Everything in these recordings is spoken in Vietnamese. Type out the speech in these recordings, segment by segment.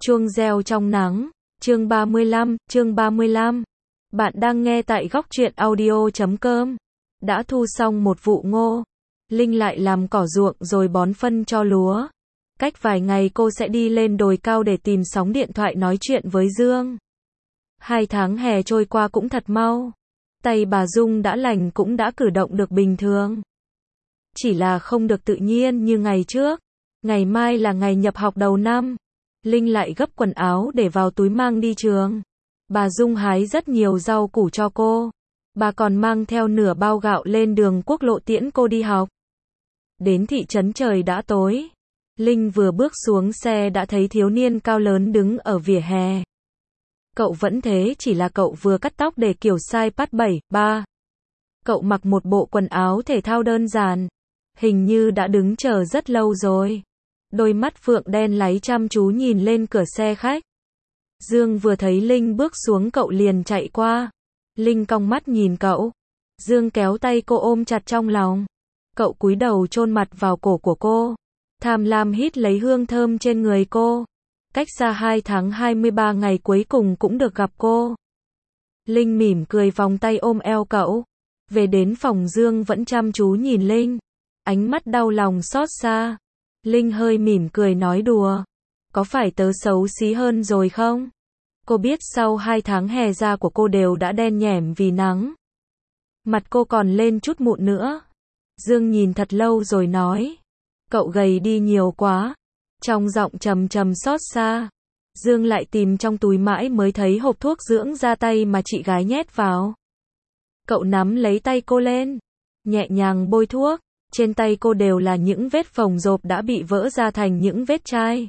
Chuông reo trong nắng. Chương 35. Bạn đang nghe tại góc truyện audio.com. Đã thu xong một vụ ngô. Linh lại làm cỏ ruộng rồi bón phân cho lúa. Cách vài ngày cô sẽ đi lên đồi cao để tìm sóng điện thoại nói chuyện với Dương. 2 tháng hè trôi qua cũng thật mau. Tay bà Dung đã lành cũng đã cử động được bình thường. Chỉ là không được tự nhiên như ngày trước. Ngày mai là ngày nhập học đầu năm. Linh lại gấp quần áo để vào túi mang đi trường. Bà Dung hái rất nhiều rau củ cho cô. Bà còn mang theo nửa bao gạo lên đường quốc lộ tiễn cô đi học. Đến thị trấn trời đã tối. Linh vừa bước xuống xe đã thấy thiếu niên cao lớn đứng ở vỉa hè. Cậu vẫn thế, chỉ là cậu vừa cắt tóc để kiểu size pat 73. Cậu mặc một bộ quần áo thể thao đơn giản. Hình như đã đứng chờ rất lâu rồi. Đôi mắt phượng đen láy chăm chú nhìn lên cửa xe khách. Dương vừa thấy Linh bước xuống cậu liền chạy qua. Linh cong mắt nhìn cậu. Dương kéo tay cô ôm chặt trong lòng. Cậu cúi đầu chôn mặt vào cổ của cô. Tham lam hít lấy hương thơm trên người cô. Cách xa 2 tháng 23 ngày cuối cùng cũng được gặp cô. Linh mỉm cười vòng tay ôm eo cậu. Về đến phòng Dương vẫn chăm chú nhìn Linh. Ánh mắt đau lòng xót xa. Linh hơi mỉm cười nói đùa. Có phải tớ xấu xí hơn rồi không? Cô biết sau 2 tháng hè da của cô đều đã đen nhẻm vì nắng. Mặt cô còn lên chút mụn nữa. Dương nhìn thật lâu rồi nói. Cậu gầy đi nhiều quá. Trong giọng trầm trầm xót xa. Dương lại tìm trong túi mãi mới thấy hộp thuốc dưỡng da tay mà chị gái nhét vào. Cậu nắm lấy tay cô lên. Nhẹ nhàng bôi thuốc. Trên tay cô đều là những vết phồng rộp đã bị vỡ ra thành những vết chai.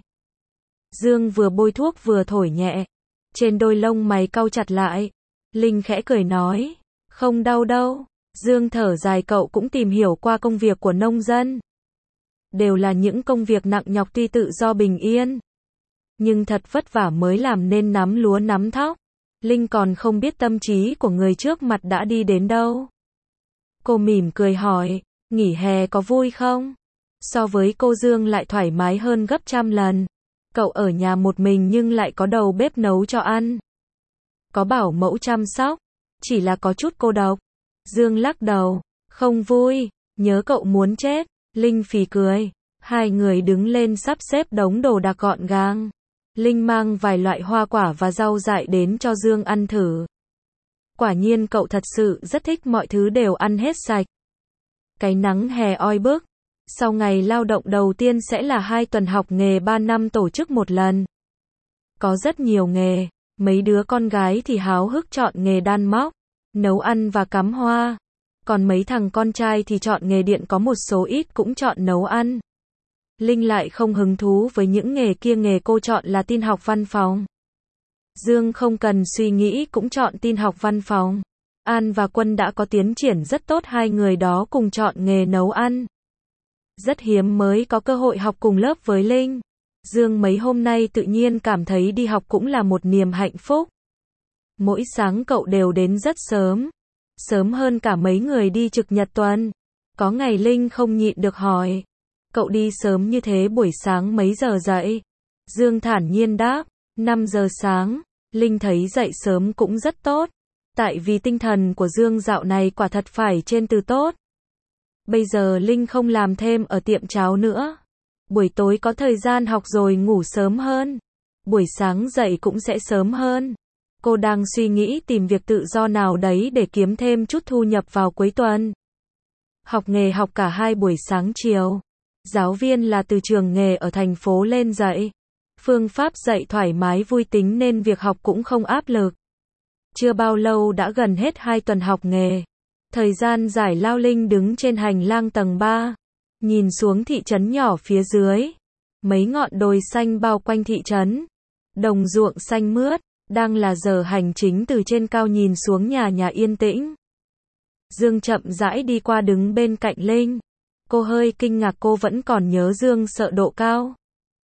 Dương vừa bôi thuốc vừa thổi nhẹ. Trên đôi lông mày cau chặt lại. Linh khẽ cười nói. Không đau đâu. Dương thở dài, cậu cũng tìm hiểu qua công việc của nông dân. Đều là những công việc nặng nhọc tuy tự do bình yên. Nhưng thật vất vả mới làm nên nắm lúa nắm thóc. Linh còn không biết tâm trí của người trước mặt đã đi đến đâu. Cô mỉm cười hỏi. Nghỉ hè có vui không? So với cô Dương lại thoải mái hơn gấp trăm lần. Cậu ở nhà một mình nhưng lại có đầu bếp nấu cho ăn. Có bảo mẫu chăm sóc. Chỉ là có chút cô độc. Dương lắc đầu. Không vui. Nhớ cậu muốn chết. Linh phì cười. Hai người đứng lên sắp xếp đống đồ đạc gọn gàng. Linh mang vài loại hoa quả và rau dại đến cho Dương ăn thử. Quả nhiên cậu thật sự rất thích, mọi thứ đều ăn hết sạch. Cái nắng hè oi bức. Sau ngày lao động đầu tiên sẽ là 2 tuần học nghề 3 năm tổ chức một lần. Có rất nhiều nghề. Mấy đứa con gái thì háo hức chọn nghề đan móc, nấu ăn và cắm hoa. Còn mấy thằng con trai thì chọn nghề điện, có một số ít cũng chọn nấu ăn. Linh lại không hứng thú với những nghề kia, nghề cô chọn là tin học văn phòng. Dương không cần suy nghĩ cũng chọn tin học văn phòng. An và Quân đã có tiến triển rất tốt, hai người đó cùng chọn nghề nấu ăn. Rất hiếm mới có cơ hội học cùng lớp với Linh. Dương mấy hôm nay tự nhiên cảm thấy đi học cũng là một niềm hạnh phúc. Mỗi sáng cậu đều đến rất sớm. Sớm hơn cả mấy người đi trực nhật tuần. Có ngày Linh không nhịn được hỏi. Cậu đi sớm như thế buổi sáng mấy giờ dậy? Dương thản nhiên đáp. 5 giờ sáng. Linh thấy dậy sớm cũng rất tốt. Tại vì tinh thần của Dương dạo này quả thật phải trên từ tốt. Bây giờ Linh không làm thêm ở tiệm cháo nữa. Buổi tối có thời gian học rồi ngủ sớm hơn. Buổi sáng dậy cũng sẽ sớm hơn. Cô đang suy nghĩ tìm việc tự do nào đấy để kiếm thêm chút thu nhập vào cuối tuần. Học nghề học cả 2 buổi sáng chiều. Giáo viên là từ trường nghề ở thành phố lên dạy. Phương pháp dạy thoải mái vui tính nên việc học cũng không áp lực. Chưa bao lâu đã gần hết 2 tuần học nghề. Thời gian giải lao, Linh đứng trên hành lang tầng 3. Nhìn xuống thị trấn nhỏ phía dưới. Mấy ngọn đồi xanh bao quanh thị trấn. Đồng ruộng xanh mướt. Đang là giờ hành chính, từ trên cao nhìn xuống nhà yên tĩnh. Dương chậm rãi đi qua đứng bên cạnh Linh. Cô hơi kinh ngạc, cô vẫn còn nhớ Dương sợ độ cao.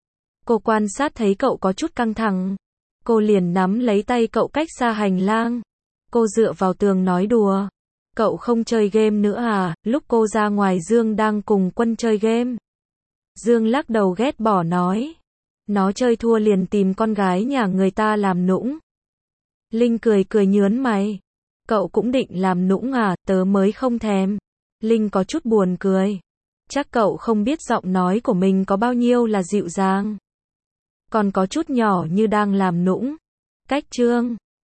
Cô quan sát thấy cậu có chút căng thẳng. Cô liền nắm lấy tay cậu cách xa hành lang. Cô dựa vào tường nói đùa. Cậu không chơi game nữa à? Lúc cô ra ngoài Dương đang cùng Quân chơi game. Dương lắc đầu ghét bỏ nói. Nó chơi thua liền tìm con gái nhà người ta làm nũng. Linh cười cười nhớn mày. Cậu cũng định làm nũng à, tớ mới không thèm. Linh có chút buồn cười. Chắc cậu không biết giọng nói của mình có bao nhiêu là dịu dàng. Còn có chút nhỏ như đang làm nũng. Cách chương